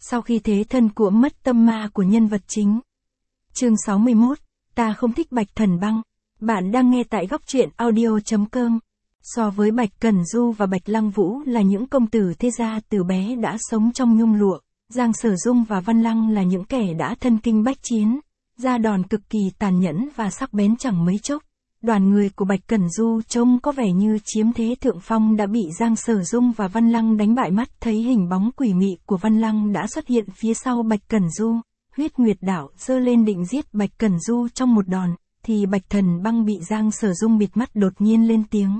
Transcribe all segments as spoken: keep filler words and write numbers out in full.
Sau khi thế thân của mất tâm ma của nhân vật chính. Chương sáu mươi mốt, ta không thích Bạch Thần Băng. Bạn đang nghe tại góc truyện audio chấm com. So với Bạch Cẩn Du và Bạch Lăng Vũ là những công tử thế gia từ bé đã sống trong nhung lụa, Giang Sở Dung và Văn Lăng là những kẻ đã thân kinh bách chiến, ra đòn cực kỳ tàn nhẫn và sắc bén chẳng mấy chốc. Đoàn người của Bạch Cẩn Du trông có vẻ như chiếm thế thượng phong đã bị Giang Sở Dung và Văn Lăng đánh bại. Mắt thấy hình bóng quỷ mị của Văn Lăng đã xuất hiện phía sau Bạch Cẩn Du, Huyết Nguyệt Đảo giơ lên định giết Bạch Cẩn Du trong một đòn, thì Bạch Thần Băng bị Giang Sở Dung bịt mắt đột nhiên lên tiếng.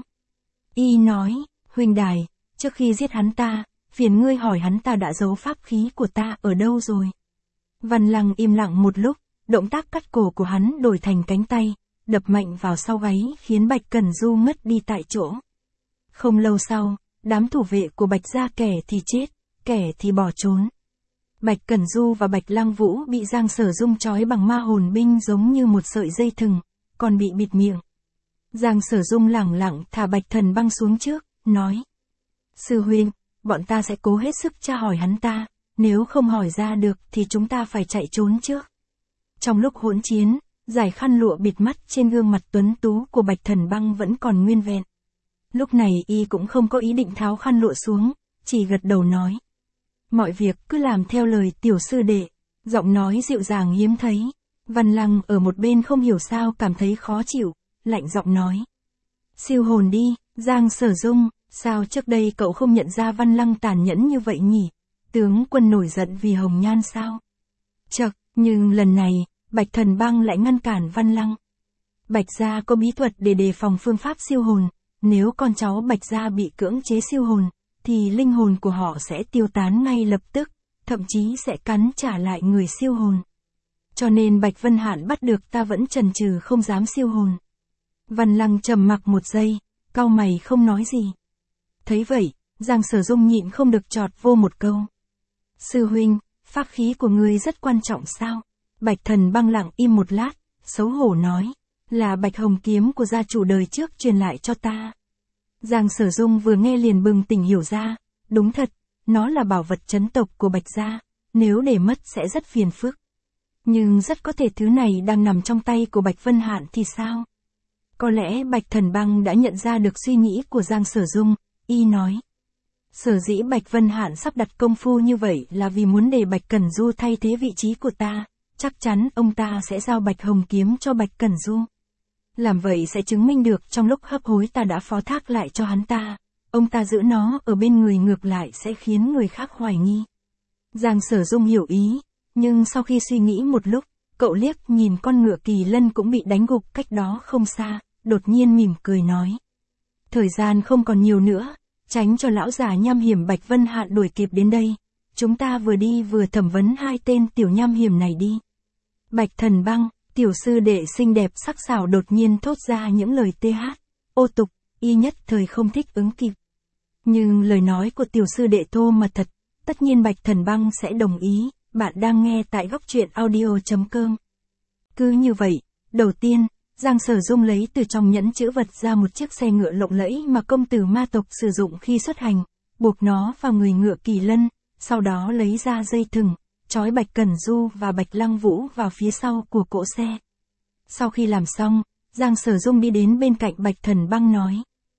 Y nói, huynh đài, trước khi giết hắn ta, phiền ngươi hỏi hắn ta đã giấu pháp khí của ta ở đâu rồi. Văn Lăng im lặng một lúc, động tác cắt cổ của hắn đổi thành cánh tay, đập mạnh vào sau gáy khiến Bạch Cẩn Du ngất đi tại chỗ. Không lâu sau, đám thủ vệ của Bạch gia kẻ thì chết, kẻ thì bỏ trốn. Bạch Cẩn Du và Bạch Lăng Vũ bị Giang Sở Dung trói bằng ma hồn binh giống như một sợi dây thừng, còn bị bịt miệng. Giang Sở Dung lẳng lặng thả Bạch Thần Băng xuống trước, nói. Sư huynh, bọn ta sẽ cố hết sức tra hỏi hắn ta, nếu không hỏi ra được thì chúng ta phải chạy trốn trước. Trong lúc hỗn chiến, dải khăn lụa bịt mắt trên gương mặt tuấn tú của Bạch Thần Băng vẫn còn nguyên vẹn. Lúc này y cũng không có ý định tháo khăn lụa xuống, chỉ gật đầu nói. Mọi việc cứ làm theo lời tiểu sư đệ, giọng nói dịu dàng hiếm thấy. Văn Lăng ở một bên không hiểu sao cảm thấy khó chịu, lạnh giọng nói. Siêu hồn đi, Giang Sở Dung, sao trước đây cậu không nhận ra Văn Lăng tàn nhẫn như vậy nhỉ? Tướng quân nổi giận vì hồng nhan sao? Chậc, nhưng lần này, Bạch Thần Băng lại ngăn cản Văn Lăng. Bạch gia có bí thuật để đề phòng phương pháp siêu hồn, nếu con cháu Bạch gia bị cưỡng chế siêu hồn, thì linh hồn của họ sẽ tiêu tán ngay lập tức, thậm chí sẽ cắn trả lại người siêu hồn. Cho nên Bạch Vân Hạn bắt được ta vẫn chần chừ không dám siêu hồn. Văn Lăng trầm mặc một giây, cau mày không nói gì. Thấy vậy, Giang Sở Dung nhịn không được chọt vô một câu. Sư huynh, pháp khí của ngươi rất quan trọng sao? Bạch Thần Băng lặng im một lát, xấu hổ nói, là Bạch Hồng kiếm của gia chủ đời trước truyền lại cho ta. Giang Sở Dung vừa nghe liền bừng tỉnh hiểu ra, đúng thật, nó là bảo vật trấn tộc của Bạch gia, nếu để mất sẽ rất phiền phức. Nhưng rất có thể thứ này đang nằm trong tay của Bạch Vân Hạn thì sao? Có lẽ Bạch Thần Băng đã nhận ra được suy nghĩ của Giang Sở Dung, y nói. Sở dĩ Bạch Vân Hạn sắp đặt công phu như vậy là vì muốn để Bạch Cẩn Du thay thế vị trí của ta, chắc chắn ông ta sẽ giao Bạch Hồng kiếm cho Bạch Cẩn Du. Làm vậy sẽ chứng minh được trong lúc hấp hối ta đã phó thác lại cho hắn ta, ông ta giữ nó ở bên người ngược lại sẽ khiến người khác hoài nghi. Giang Sở Dung hiểu ý, nhưng sau khi suy nghĩ một lúc, cậu liếc nhìn con ngựa kỳ lân cũng bị đánh gục cách đó không xa, đột nhiên mỉm cười nói. Thời gian không còn nhiều nữa, tránh cho lão già nham hiểm Bạch Vân Hạn đuổi kịp đến đây, chúng ta vừa đi vừa thẩm vấn hai tên tiểu nham hiểm này đi. Bạch Thần Băng, tiểu sư đệ xinh đẹp sắc sảo đột nhiên thốt ra những lời tê hát, ô tục, y nhất thời không thích ứng kịp. Nhưng lời nói của tiểu sư đệ thô mà thật, tất nhiên Bạch Thần Băng sẽ đồng ý. Bạn đang nghe tại góc truyện audio chấm com. Cứ như vậy, đầu tiên, Giang Sở Dung lấy từ trong nhẫn chữ vật ra một chiếc xe ngựa lộng lẫy mà công tử ma tộc sử dụng khi xuất hành, buộc nó vào người ngựa kỳ lân, sau đó lấy ra dây thừng, trói Bạch Cẩn Du và Bạch Lăng Vũ vào phía sau của cỗ xe. Sau khi làm xong, Giang Sở Dung đi đến bên cạnh Bạch Thần Băng nói.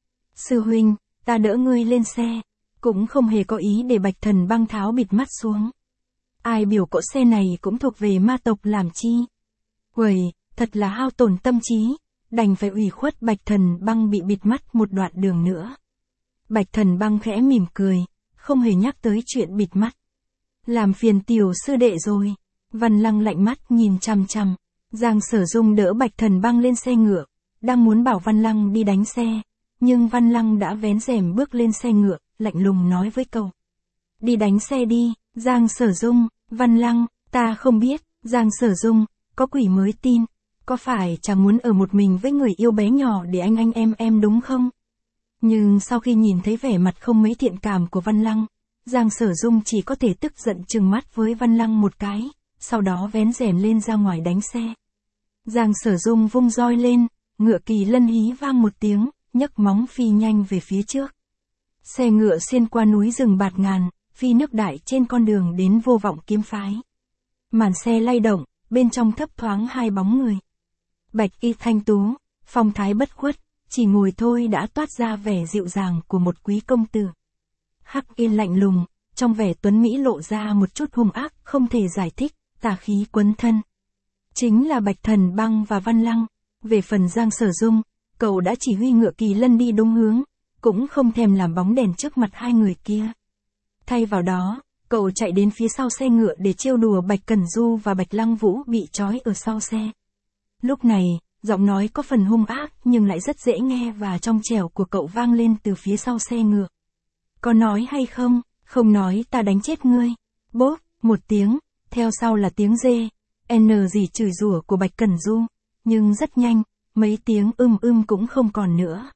Sư huynh, ta đỡ ngươi lên xe, cũng không hề có ý để Bạch Thần Băng tháo bịt mắt xuống. Ai biểu cỗ xe này cũng thuộc về ma tộc làm chi? Uầy, thật là hao tổn tâm trí, đành phải ủy khuất Bạch Thần Băng bị bịt mắt một đoạn đường nữa. Bạch Thần Băng khẽ mỉm cười, không hề nhắc tới chuyện bịt mắt. Làm phiền tiểu sư đệ rồi. Văn Lăng lạnh mắt nhìn chằm chằm. Giang Sở Dung đỡ Bạch Thần Băng lên xe ngựa, đang muốn bảo Văn Lăng đi đánh xe, nhưng Văn Lăng đã vén rèm bước lên xe ngựa, lạnh lùng nói với cậu. Đi đánh xe đi, Giang Sở Dung. Văn Lăng, ta không biết, Giang Sở Dung, có quỷ mới tin, có phải chàng muốn ở một mình với người yêu bé nhỏ để anh anh em em đúng không? Nhưng sau khi nhìn thấy vẻ mặt không mấy thiện cảm của Văn Lăng, Giang Sở Dung chỉ có thể tức giận trừng mắt với Văn Lăng một cái, sau đó vén rèm lên ra ngoài đánh xe. Giang Sở Dung vung roi lên, ngựa kỳ lân hí vang một tiếng, nhấc móng phi nhanh về phía trước. Xe ngựa xuyên qua núi rừng bạt ngàn, phi nước đại trên con đường đến Vô Vọng kiếm phái. Màn xe lay động, bên trong thấp thoáng hai bóng người. Bạch y thanh tú, phong thái bất khuất, chỉ ngồi thôi đã toát ra vẻ dịu dàng của một quý công tử. Hắc y lạnh lùng, trong vẻ tuấn mỹ lộ ra một chút hung ác không thể giải thích, tà khí quấn thân. Chính là Bạch Thần Băng và Văn Lăng. Về phần Giang Sở Dung, cậu đã chỉ huy ngựa Kỳ Lân đi đúng hướng, cũng không thèm làm bóng đèn trước mặt hai người kia. Thay vào đó, cậu chạy đến phía sau xe ngựa để trêu đùa Bạch Cẩn Du và Bạch Lăng Vũ bị trói ở sau xe. Lúc này, giọng nói có phần hung ác nhưng lại rất dễ nghe và trong trẻo của cậu vang lên từ phía sau xe ngựa. Có nói hay không? Không nói ta đánh chết ngươi. Bốp, một tiếng, theo sau là tiếng dê, n gì chửi rủa của Bạch Cẩn Du, nhưng rất nhanh, mấy tiếng ưm ưm cũng không còn nữa.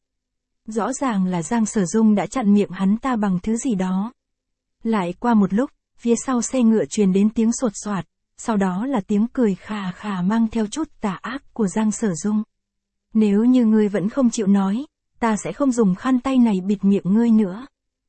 Rõ ràng là Giang Sở Dung đã chặn miệng hắn ta bằng thứ gì đó. Lại qua một lúc, phía sau xe ngựa truyền đến tiếng sột soạt, sau đó là tiếng cười khà khà mang theo chút tà ác của Giang Sở Dung. Nếu như ngươi vẫn không chịu nói, ta sẽ không dùng khăn tay này bịt miệng ngươi nữa.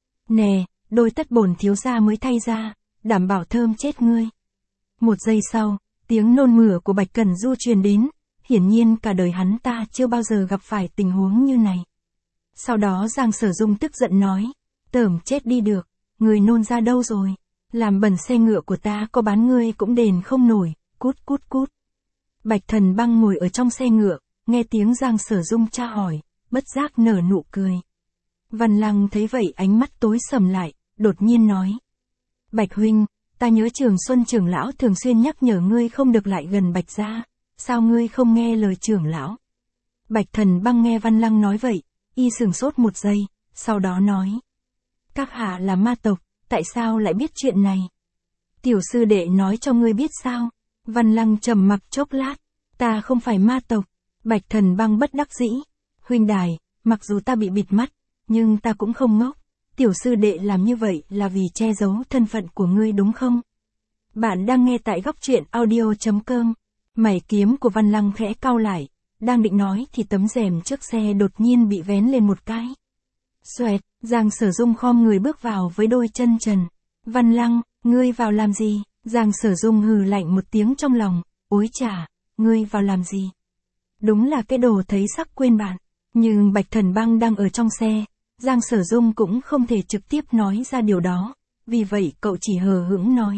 Nè, đôi tất bổn thiếu gia mới thay ra, đảm bảo thơm chết ngươi. Một giây sau, tiếng nôn mửa của Bạch Cẩn Du truyền đến, hiển nhiên cả đời hắn ta chưa bao giờ gặp phải tình huống như này. Sau đó Giang Sở Dung tức giận nói, tởm chết đi được, người nôn ra đâu rồi, làm bẩn xe ngựa của ta có bán ngươi cũng đền không nổi, cút cút cút. Bạch Thần Băng ngồi ở trong xe ngựa, nghe tiếng Giang Sở Dung tra hỏi, bất giác nở nụ cười. Văn Lăng thấy vậy ánh mắt tối sầm lại, đột nhiên nói. Bạch huynh, ta nhớ Trường Xuân trưởng lão thường xuyên nhắc nhở ngươi không được lại gần Bạch gia, sao ngươi không nghe lời trưởng lão? Bạch Thần Băng nghe Văn Lăng nói vậy, y sửng sốt một giây, sau đó nói. Các hạ là ma tộc, tại sao lại biết chuyện này? Tiểu sư đệ nói cho ngươi biết sao? Văn Lăng trầm mặc chốc lát, ta không phải ma tộc. Bạch Thần Băng bất đắc dĩ, huynh đài, mặc dù ta bị bịt mắt, nhưng ta cũng không ngốc. Tiểu sư đệ làm như vậy là vì che giấu thân phận của ngươi đúng không? Bạn đang nghe tại góc truyện audio chấm com. Mày kiếm của Văn Lăng khẽ cau lại, đang định nói thì tấm rèm trước xe đột nhiên bị vén lên một cái. Xoẹt, Giang Sở Dung khom người bước vào với đôi chân trần. Văn Lăng, ngươi vào làm gì? Giang Sở Dung hừ lạnh một tiếng trong lòng, ối chà, ngươi vào làm gì? Đúng là cái đồ thấy sắc quên bạn. Nhưng Bạch Thần Băng đang ở trong xe, Giang Sở Dung cũng không thể trực tiếp nói ra điều đó, vì vậy cậu chỉ hờ hững nói.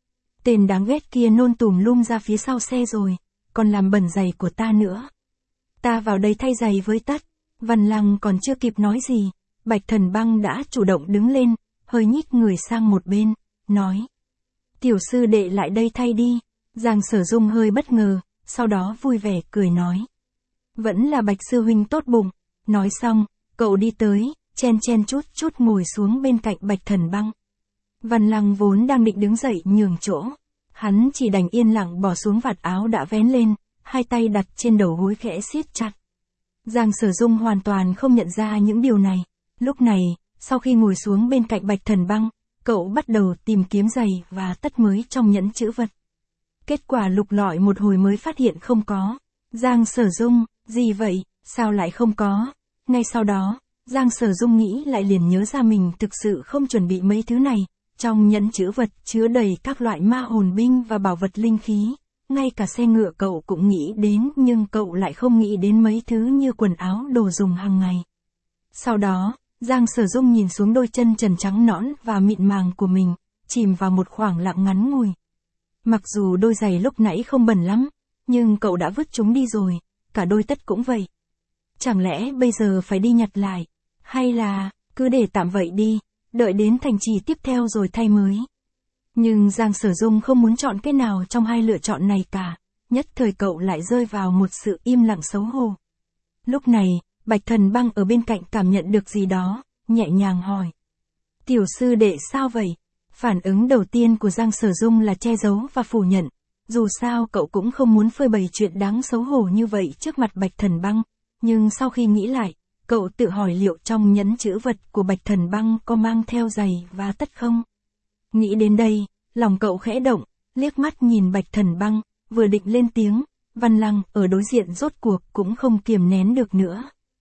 Tên đáng ghét kia nôn tùm lum ra phía sau xe rồi, còn làm bẩn giày của ta nữa. Ta vào đây thay giày với tất. Văn Lăng còn chưa kịp nói gì, Bạch Thần Băng đã chủ động đứng lên, hơi nhích người sang một bên, nói. Tiểu sư đệ lại đây thay đi. Giang Sở Dung hơi bất ngờ, sau đó vui vẻ cười nói. Vẫn là Bạch sư huynh tốt bụng. Nói xong, cậu đi tới, chen chen chút chút ngồi xuống bên cạnh Bạch Thần Băng. Văn Lăng vốn đang định đứng dậy nhường chỗ. Hắn chỉ đành yên lặng bỏ xuống vạt áo đã vén lên, hai tay đặt trên đầu gối khẽ siết chặt. Giang Sở Dung hoàn toàn không nhận ra những điều này. Lúc này, sau khi ngồi xuống bên cạnh Bạch Thần Băng, cậu bắt đầu tìm kiếm giày và tất mới trong nhẫn chữ vật. Kết quả lục lọi một hồi mới phát hiện không có. Giang Sở Dung, gì vậy, sao lại không có? Ngay sau đó, Giang Sở Dung nghĩ lại liền nhớ ra mình thực sự không chuẩn bị mấy thứ này. Trong nhẫn chữ vật chứa đầy các loại ma hồn binh và bảo vật linh khí. Ngay cả xe ngựa cậu cũng nghĩ đến nhưng cậu lại không nghĩ đến mấy thứ như quần áo đồ dùng hàng ngày. Sau đó, Giang Sở Dung nhìn xuống đôi chân trần trắng nõn và mịn màng của mình, chìm vào một khoảng lặng ngắn ngủi. Mặc dù đôi giày lúc nãy không bẩn lắm, nhưng cậu đã vứt chúng đi rồi, cả đôi tất cũng vậy. Chẳng lẽ bây giờ phải đi nhặt lại, hay là, cứ để tạm vậy đi, đợi đến thành trì tiếp theo rồi thay mới. Nhưng Giang Sở Dung không muốn chọn cái nào trong hai lựa chọn này cả, nhất thời cậu lại rơi vào một sự im lặng xấu hổ. Lúc này, Bạch Thần Băng ở bên cạnh cảm nhận được gì đó, nhẹ nhàng hỏi. Tiểu sư đệ sao vậy? Phản ứng đầu tiên của Giang Sở Dung là che giấu và phủ nhận. Dù sao cậu cũng không muốn phơi bày chuyện đáng xấu hổ như vậy trước mặt Bạch Thần Băng. Nhưng sau khi nghĩ lại, cậu tự hỏi liệu trong nhẫn chữ vật của Bạch Thần Băng có mang theo giày và tất không? Nghĩ đến đây, lòng cậu khẽ động, liếc mắt nhìn Bạch Thần Băng, vừa định lên tiếng, Văn Lăng ở đối diện rốt cuộc cũng không kiềm nén được nữa.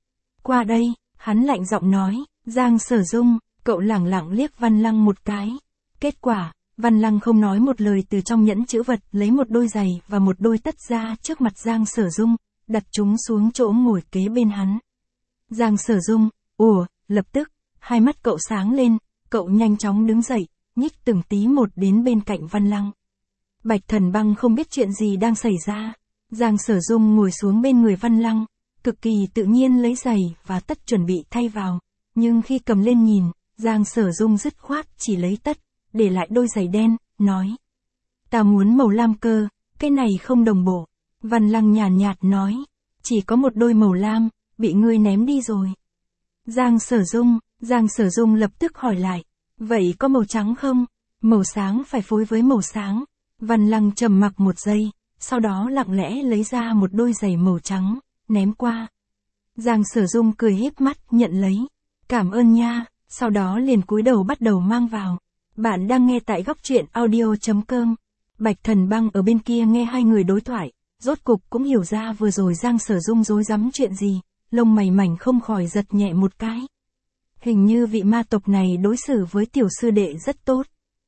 Qua đây, hắn lạnh giọng nói, Giang Sở Dung, cậu lẳng lặng liếc Văn Lăng một cái, Kết quả, Văn Lăng không nói một lời từ trong nhẫn chữ vật lấy một đôi giày và một đôi tất ra trước mặt Giang Sở Dung, đặt chúng xuống chỗ ngồi kế bên hắn. Giang Sở Dung, ủa, lập tức, hai mắt cậu sáng lên, cậu nhanh chóng đứng dậy, nhích từng tí một đến bên cạnh Văn Lăng. Bạch Thần Băng không biết chuyện gì đang xảy ra. Giang Sở Dung ngồi xuống bên người Văn Lăng, cực kỳ tự nhiên lấy giày và tất chuẩn bị thay vào, nhưng khi cầm lên nhìn, Giang Sở Dung dứt khoát chỉ lấy tất, để lại đôi giày đen, nói. Ta muốn màu lam cơ, cái này không đồng bộ. Văn Lăng nhàn nhạt, nhạt nói, chỉ có một đôi màu lam, bị ngươi ném đi rồi. Giang Sở Dung, Giang Sở Dung lập tức hỏi lại, vậy có màu trắng không? Màu sáng phải phối với màu sáng. Văn Lăng trầm mặc một giây, sau đó lặng lẽ lấy ra một đôi giày màu trắng, ném qua. Giang Sở Dung cười híp mắt nhận lấy, cảm ơn nha, sau đó liền cúi đầu bắt đầu mang vào. Bạn đang nghe tại góc truyện audio.com. Bạch Thần Băng ở bên kia nghe hai người đối thoại, rốt cục cũng hiểu ra vừa rồi Giang Sở Dung rối rắm chuyện gì, lông mày mảnh không khỏi giật nhẹ một cái. Hình như vị ma tộc này đối xử với tiểu sư đệ rất tốt.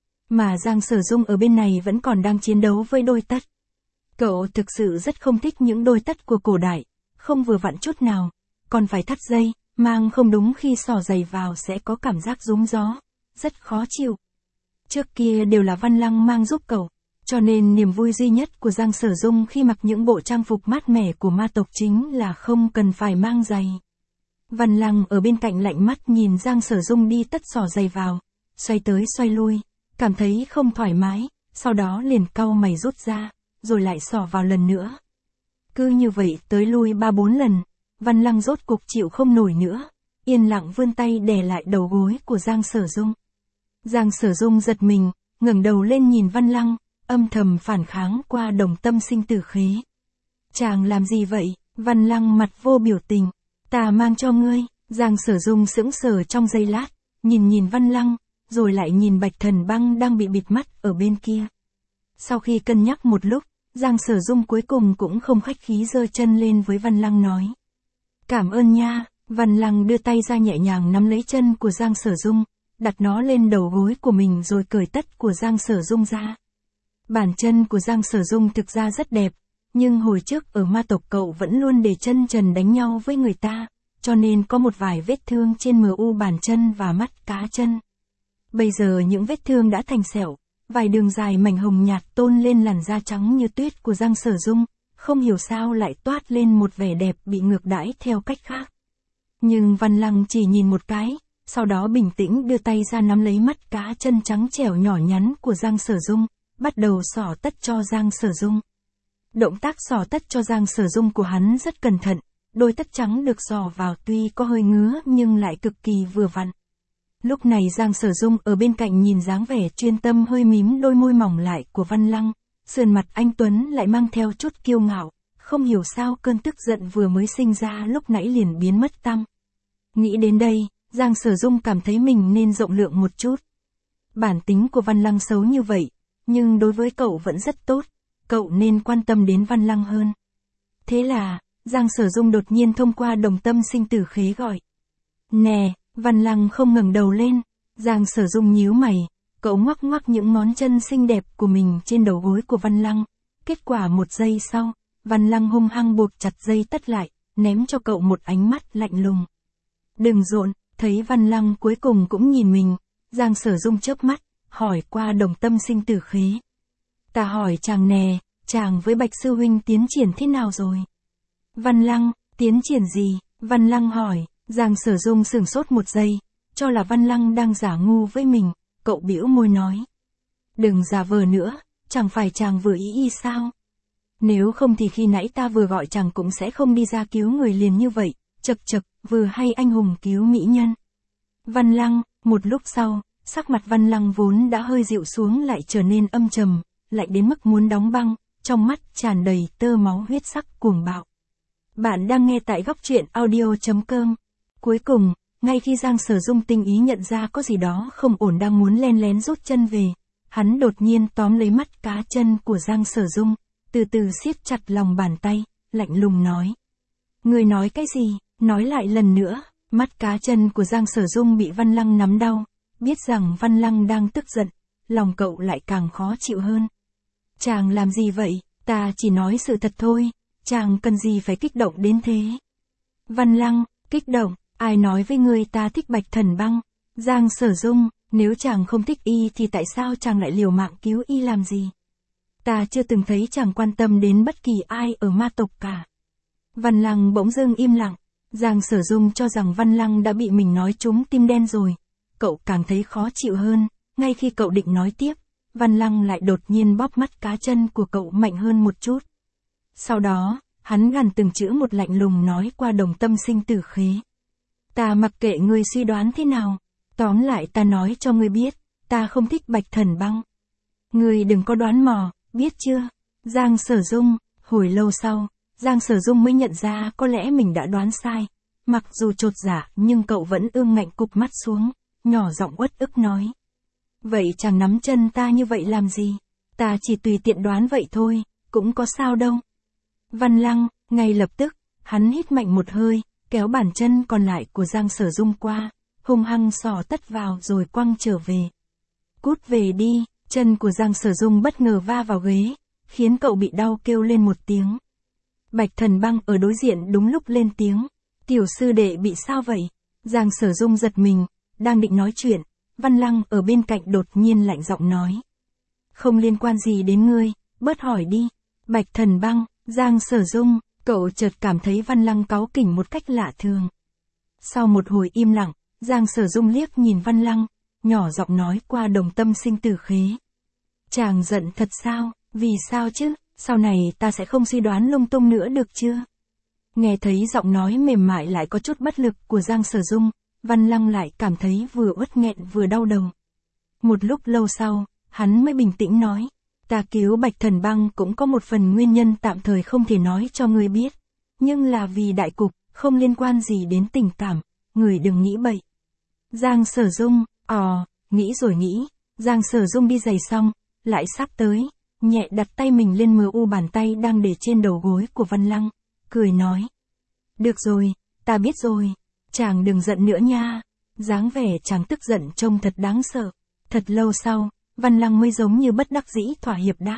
Mà Giang Sở Dung ở bên này vẫn còn đang chiến đấu với đôi tất. Cậu thực sự rất không thích những đôi tất của cổ đại, không vừa vặn chút nào, còn phải thắt dây, mang không đúng khi xỏ giày vào sẽ có cảm giác rúm gió, rất khó chịu. Trước kia đều là Văn Lăng mang giúp cậu, cho nên niềm vui duy nhất của Giang Sở Dung khi mặc những bộ trang phục mát mẻ của ma tộc chính là không cần phải mang giày. Văn Lăng ở bên cạnh lạnh mắt nhìn Giang Sở Dung đi tất xỏ giày vào, xoay tới xoay lui, cảm thấy không thoải mái, sau đó liền cau mày rút ra, rồi lại xỏ vào lần nữa. Cứ như vậy tới lui ba bốn lần, Văn Lăng rốt cục chịu không nổi nữa, yên lặng vươn tay đè lại đầu gối của Giang Sở Dung. Giang Sở Dung giật mình, ngẩng đầu lên nhìn Văn Lăng, âm thầm phản kháng qua đồng tâm sinh tử khế. Chàng làm gì vậy? Văn Lăng mặt vô biểu tình. Ta mang cho ngươi. Giang Sở Dung sững sờ trong giây lát, nhìn nhìn Văn Lăng, rồi lại nhìn Bạch Thần Băng đang bị bịt mắt ở bên kia. Sau khi cân nhắc một lúc, Giang Sở Dung cuối cùng cũng không khách khí giơ chân lên với Văn Lăng nói. Cảm ơn nha. Văn Lăng đưa tay ra nhẹ nhàng nắm lấy chân của Giang Sở Dung, đặt nó lên đầu gối của mình rồi cởi tất của Giang Sở Dung ra. Bàn chân của Giang Sở Dung thực ra rất đẹp, nhưng hồi trước ở ma tộc cậu vẫn luôn để chân trần đánh nhau với người ta, cho nên có một vài vết thương trên mờ u bàn chân và mắt cá chân. Bây giờ những vết thương đã thành sẹo, vài đường dài mảnh hồng nhạt tôn lên làn da trắng như tuyết của Giang Sở Dung, không hiểu sao lại toát lên một vẻ đẹp bị ngược đãi theo cách khác. Nhưng Văn Lăng chỉ nhìn một cái, sau đó bình tĩnh đưa tay ra nắm lấy mắt cá chân trắng trẻo nhỏ nhắn của Giang Sở Dung, bắt đầu xỏ tất cho Giang Sở Dung. Động tác xỏ tất cho Giang Sở Dung của hắn rất cẩn thận, đôi tất trắng được xỏ vào tuy có hơi ngứa nhưng lại cực kỳ vừa vặn. Lúc này Giang Sở Dung ở bên cạnh nhìn dáng vẻ chuyên tâm hơi mím đôi môi mỏng lại của Văn Lăng, sườn mặt anh tuấn lại mang theo chút kiêu ngạo, không hiểu sao cơn tức giận vừa mới sinh ra lúc nãy liền biến mất tăm. Nghĩ đến đây, Giang Sở Dung cảm thấy mình nên rộng lượng một chút. Bản tính của Văn Lăng xấu như vậy, nhưng đối với cậu vẫn rất tốt, cậu nên quan tâm đến Văn Lăng hơn. Thế là, Giang Sở Dung đột nhiên thông qua đồng tâm sinh tử khế gọi. Nè, Văn Lăng không ngẩng đầu lên, Giang Sở Dung nhíu mày, cậu ngoắc ngoắc những ngón chân xinh đẹp của mình trên đầu gối của Văn Lăng. Kết quả một giây sau, Văn Lăng hung hăng buộc chặt dây tất lại, ném cho cậu một ánh mắt lạnh lùng. Đừng rộn, thấy Văn Lăng cuối cùng cũng nhìn mình, Giang Sở Dung chớp mắt, hỏi qua đồng tâm sinh tử khế. Ta hỏi chàng nè, chàng với Bạch Sư Huynh tiến triển thế nào rồi? Văn Lăng, tiến triển gì? Văn Lăng hỏi, Giang Sở Dung sửng sốt một giây, cho là Văn Lăng đang giả ngu với mình, cậu bĩu môi nói. Đừng giả vờ nữa, chẳng phải chàng vừa ý y sao? Nếu không thì khi nãy ta vừa gọi chàng cũng sẽ không đi ra cứu người liền như vậy, chật chật, vừa hay anh hùng cứu mỹ nhân. Văn Lăng, một lúc sau, sắc mặt Văn Lăng vốn đã hơi dịu xuống lại trở nên âm trầm, lại đến mức muốn đóng băng, trong mắt tràn đầy tơ máu huyết sắc cuồng bạo. Bạn đang nghe tại góc truyện audio.com. Cuối cùng, ngay khi Giang Sở Dung tinh ý nhận ra có gì đó không ổn đang muốn len lén rút chân về, hắn đột nhiên tóm lấy mắt cá chân của Giang Sở Dung, từ từ siết chặt lòng bàn tay, lạnh lùng nói. Người nói cái gì? Nói lại lần nữa. Mắt cá chân của Giang Sở Dung bị Văn Lăng nắm đau, biết rằng Văn Lăng đang tức giận, lòng cậu lại càng khó chịu hơn. Chàng làm gì vậy, ta chỉ nói sự thật thôi, chàng cần gì phải kích động đến thế. Văn Lăng, kích động, ai nói với ngươi ta thích Bạch Thần Băng? Giang Sở Dung, nếu chàng không thích y thì tại sao chàng lại liều mạng cứu y làm gì? Ta chưa từng thấy chàng quan tâm đến bất kỳ ai ở ma tộc cả. Văn Lăng bỗng dưng im lặng, Giang Sở Dung cho rằng Văn Lăng đã bị mình nói trúng tim đen rồi. Cậu càng thấy khó chịu hơn, ngay khi cậu định nói tiếp, Văn Lăng lại đột nhiên bóp mắt cá chân của cậu mạnh hơn một chút. Sau đó, hắn gằn từng chữ một lạnh lùng nói qua Đồng Tâm Sinh Tử Khế. Ta mặc kệ ngươi suy đoán thế nào, tóm lại ta nói cho ngươi biết, ta không thích Bạch Thần Băng. Ngươi đừng có đoán mò, biết chưa? Giang Sở Dung, hồi lâu sau, Giang Sở Dung mới nhận ra có lẽ mình đã đoán sai. Mặc dù chột dạ nhưng cậu vẫn ương ngạnh cụp mắt xuống, nhỏ giọng uất ức nói. Vậy chàng nắm chân ta như vậy làm gì? Ta chỉ tùy tiện đoán vậy thôi, cũng có sao đâu. Văn Lăng, ngay lập tức, hắn hít mạnh một hơi, kéo bàn chân còn lại của Giang Sở Dung qua, hung hăng sò tất vào rồi quăng trở về. Cút về đi, chân của Giang Sở Dung bất ngờ va vào ghế, khiến cậu bị đau kêu lên một tiếng. Bạch Thần Băng ở đối diện đúng lúc lên tiếng. Tiểu sư đệ bị sao vậy? Giang Sở Dung giật mình, đang định nói chuyện, Văn Lăng ở bên cạnh đột nhiên lạnh giọng nói. Không liên quan gì đến ngươi, bớt hỏi đi. Bạch Thần Băng, Giang Sở Dung, cậu chợt cảm thấy Văn Lăng cáu kỉnh một cách lạ thường. Sau một hồi im lặng, Giang Sở Dung liếc nhìn Văn Lăng, nhỏ giọng nói qua Đồng Tâm Sinh Tử Khế. Chàng giận thật sao, vì sao chứ, sau này ta sẽ không suy đoán lung tung nữa được chưa? Nghe thấy giọng nói mềm mại lại có chút bất lực của Giang Sở Dung, Văn Lăng lại cảm thấy vừa uất nghẹn vừa đau đầu. Một lúc lâu sau, hắn mới bình tĩnh nói, ta cứu Bạch Thần Băng cũng có một phần nguyên nhân tạm thời không thể nói cho ngươi biết, nhưng là vì đại cục, không liên quan gì đến tình cảm, người đừng nghĩ bậy. Giang Sở Dung, ò, nghĩ rồi nghĩ, Giang Sở Dung đi giày xong, lại sắp tới, nhẹ đặt tay mình lên mờ u bàn tay đang để trên đầu gối của Văn Lăng, cười nói. Được rồi, ta biết rồi, chàng đừng giận nữa nha. Dáng vẻ chàng tức giận trông thật đáng sợ. Thật lâu sau, Văn Lăng mới giống như bất đắc dĩ thỏa hiệp đáp.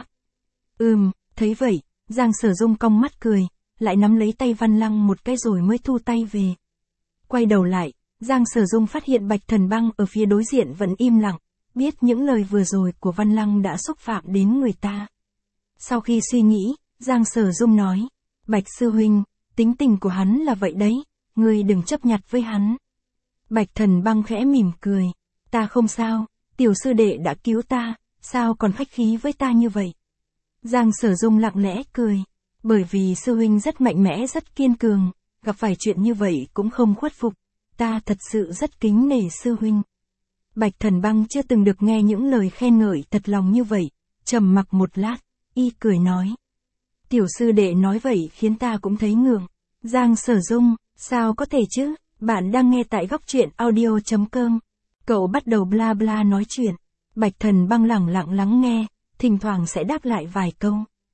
Ừm, thấy vậy, Giang Sở Dung cong mắt cười, lại nắm lấy tay Văn Lăng một cái rồi mới thu tay về. Quay đầu lại, Giang Sở Dung phát hiện Bạch Thần Băng ở phía đối diện vẫn im lặng, biết những lời vừa rồi của Văn Lăng đã xúc phạm đến người ta. Sau khi suy nghĩ, Giang Sở Dung nói, Bạch Sư Huynh, tính tình của hắn là vậy đấy, ngươi đừng chấp nhặt với hắn. Bạch Thần Băng khẽ mỉm cười, ta không sao, tiểu sư đệ đã cứu ta, sao còn khách khí với ta như vậy? Giang Sở Dung lặng lẽ cười, bởi vì sư huynh rất mạnh mẽ rất kiên cường, gặp phải chuyện như vậy cũng không khuất phục, ta thật sự rất kính nể sư huynh. Bạch Thần Băng chưa từng được nghe những lời khen ngợi thật lòng như vậy, trầm mặc một lát, y cười nói. Tiểu sư đệ nói vậy khiến ta cũng thấy ngượng. Giang Sở Dung, sao có thể chứ, bạn đang nghe tại góc truyện audio chấm com. Cậu bắt đầu bla bla nói chuyện. Bạch Thần Băng lẳng lặng lắng nghe, thỉnh thoảng sẽ đáp lại vài câu.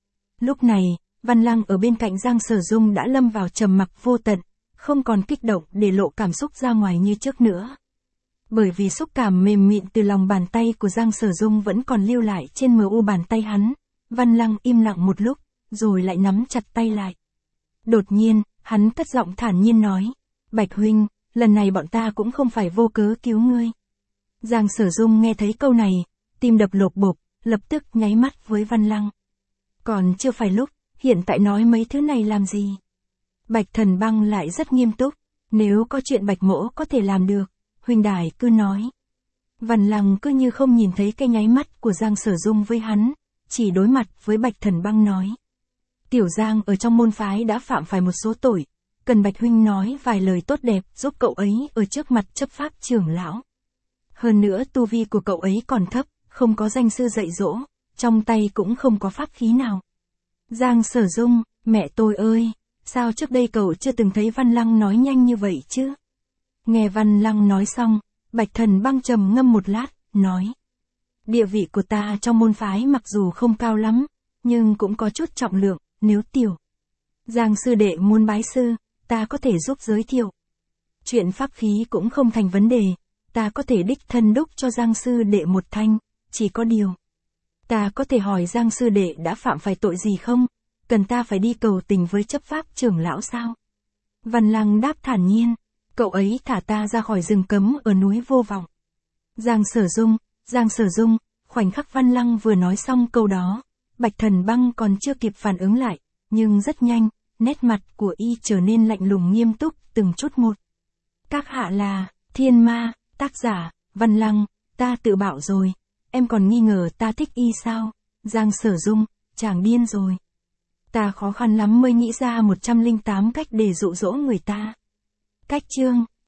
Lúc này, Văn Lăng ở bên cạnh Giang Sở Dung đã lâm vào trầm mặc vô tận, không còn kích động để lộ cảm xúc ra ngoài như trước nữa. Bởi vì xúc cảm mềm mịn từ lòng bàn tay của Giang Sở Dung vẫn còn lưu lại trên mờ u bàn tay hắn, Văn Lăng im lặng một lúc, rồi lại nắm chặt tay lại. Đột nhiên, hắn cất giọng thản nhiên nói, Bạch Huynh, lần này bọn ta cũng không phải vô cớ cứu ngươi. Giang Sở Dung nghe thấy câu này, tim đập lộp bộp, lập tức nháy mắt với Văn Lăng. Còn chưa phải lúc, hiện tại nói mấy thứ này làm gì? Bạch Thần Băng lại rất nghiêm túc, nếu có chuyện Bạch Mỗ có thể làm được, huynh đài cứ nói. Văn Lăng cứ như không nhìn thấy cái nháy mắt của Giang Sở Dung với hắn, chỉ đối mặt với Bạch Thần Băng nói. Tiểu Giang ở trong môn phái đã phạm phải một số tội, cần Bạch Huynh nói vài lời tốt đẹp giúp cậu ấy ở trước mặt chấp pháp trưởng lão. Hơn nữa tu vi của cậu ấy còn thấp, không có danh sư dạy dỗ, trong tay cũng không có pháp khí nào. Giang Sở Dung, mẹ tôi ơi, sao trước đây cậu chưa từng thấy Văn Lăng nói nhanh như vậy chứ? Nghe Văn Lăng nói xong, Bạch Thần Băng trầm ngâm một lát, nói. Địa vị của ta trong môn phái mặc dù không cao lắm, nhưng cũng có chút trọng lượng, nếu tiểu Giang sư đệ muốn bái sư, ta có thể giúp giới thiệu. Chuyện pháp khí cũng không thành vấn đề, ta có thể đích thân đúc cho Giang sư đệ một thanh, chỉ có điều. Ta có thể hỏi Giang sư đệ đã phạm phải tội gì không? Cần ta phải đi cầu tình với chấp pháp trưởng lão sao? Văn Lăng đáp thản nhiên, cậu ấy thả ta ra khỏi rừng cấm ở núi Vô Vọng. Giang Sở Dung, Giang Sở Dung, khoảnh khắc Văn Lăng vừa nói xong câu đó, Bạch Thần Băng còn chưa kịp phản ứng lại, nhưng rất nhanh, nét mặt của y trở nên lạnh lùng nghiêm túc từng chút một. Các hạ là, Thiên Ma, tác giả, Văn Lăng, ta tự bảo rồi, em còn nghi ngờ ta thích y sao? Giang Sở Dung, chàng điên rồi. Ta khó khăn lắm mới nghĩ ra một trăm lẻ tám cách để dụ dỗ người ta. Cách chương